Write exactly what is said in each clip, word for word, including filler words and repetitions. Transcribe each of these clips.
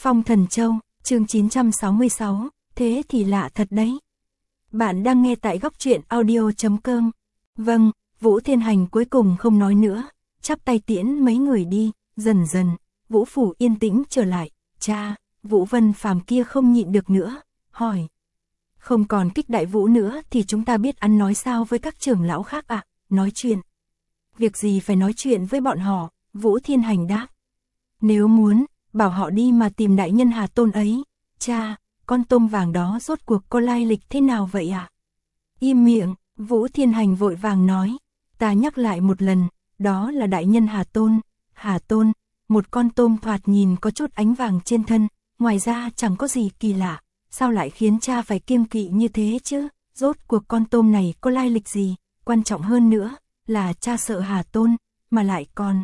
Phong Thần Châu, chương chín trăm sáu mươi sáu, thế thì lạ thật đấy. Bạn đang nghe tại góc truyện audio chấm com. Vâng, Vũ Thiên Hành cuối cùng không nói nữa, chắp tay tiễn mấy người đi, dần dần, Vũ Phủ yên tĩnh trở lại. Cha, Vũ Vân Phàm kia không nhịn được nữa, hỏi. Không còn kích đại Vũ nữa thì chúng ta biết ăn nói sao với các trưởng lão khác ạ, à? Nói chuyện. Việc gì phải nói chuyện với bọn họ, Vũ Thiên Hành đáp. Nếu muốn, bảo họ đi mà tìm đại nhân Hà Tôn ấy. Cha, con tôm vàng đó rốt cuộc có lai lịch thế nào vậy ạ? À? Im miệng, Vũ Thiên Hành vội vàng nói. Ta nhắc lại một lần, đó là đại nhân Hà Tôn. Hà Tôn, một con tôm thoạt nhìn có chút ánh vàng trên thân, ngoài ra chẳng có gì kỳ lạ. Sao lại khiến cha phải kiêng kỵ như thế chứ? Rốt cuộc con tôm này có lai lịch gì? Quan trọng hơn nữa là cha sợ Hà Tôn, mà lại còn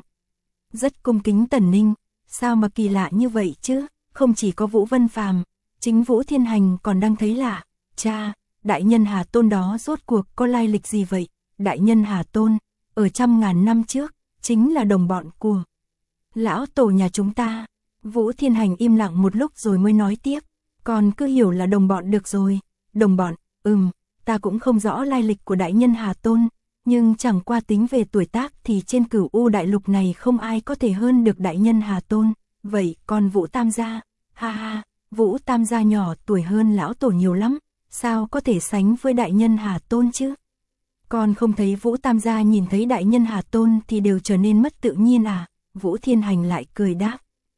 rất cung kính Tần Ninh. Sao mà kỳ lạ như vậy chứ? Không chỉ có Vũ Vân Phàm, chính Vũ Thiên Hành còn đang thấy lạ. Cha, đại nhân Hà Tôn đó rốt cuộc có lai lịch gì vậy? Đại nhân Hà Tôn, ở trăm ngàn năm trước, chính là đồng bọn của lão tổ nhà chúng ta. Vũ Thiên Hành im lặng một lúc rồi mới nói tiếp. Còn cứ hiểu là đồng bọn được rồi. Đồng bọn, ừm, ta cũng không rõ lai lịch của đại nhân Hà Tôn, nhưng chẳng qua tính về tuổi tác thì trên Cửu U đại lục này không ai có thể hơn được đại nhân Hà Tôn. Vậy còn Vũ Tam gia? Ha ha, Vũ Tam gia nhỏ tuổi hơn lão tổ nhiều lắm, sao có thể sánh với đại nhân Hà Tôn chứ? Con không thấy Vũ Tam gia nhìn thấy đại nhân Hà Tôn thì đều trở nên mất tự nhiên à? Vũ Thiên Hành lại cười đáp.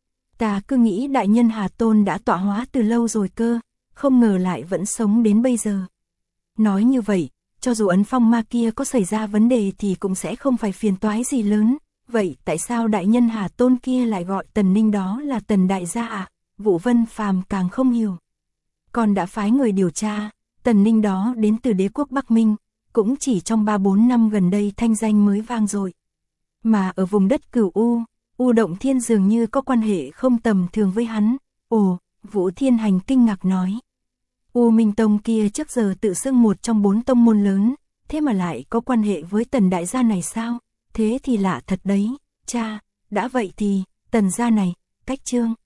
Ta cứ nghĩ đại nhân Hà Tôn đã tọa hóa từ lâu rồi cơ, không ngờ lại vẫn sống đến bây giờ. Nói như vậy, cho dù ấn phong ma kia có xảy ra vấn đề thì cũng sẽ không phải phiền toái gì lớn. Vậy tại sao đại nhân Hà Tôn kia lại gọi Tần Ninh đó là Tần đại gia à? Vũ Vân Phàm càng không hiểu. Còn đã phái người điều tra, Tần Ninh đó đến từ đế quốc Bắc Minh, cũng chỉ trong ba bốn năm gần đây thanh danh mới vang rồi. Mà ở vùng đất Cửu U, U Động Thiên dường như có quan hệ không tầm thường với hắn. Ồ, Vũ Thiên Hành kinh ngạc nói. U Minh Tông kia trước giờ tự xưng một trong bốn tông môn lớn, thế mà lại có quan hệ với Tần đại gia này sao? Thế thì lạ thật đấy. Cha, đã vậy thì, Tần gia này, cách chương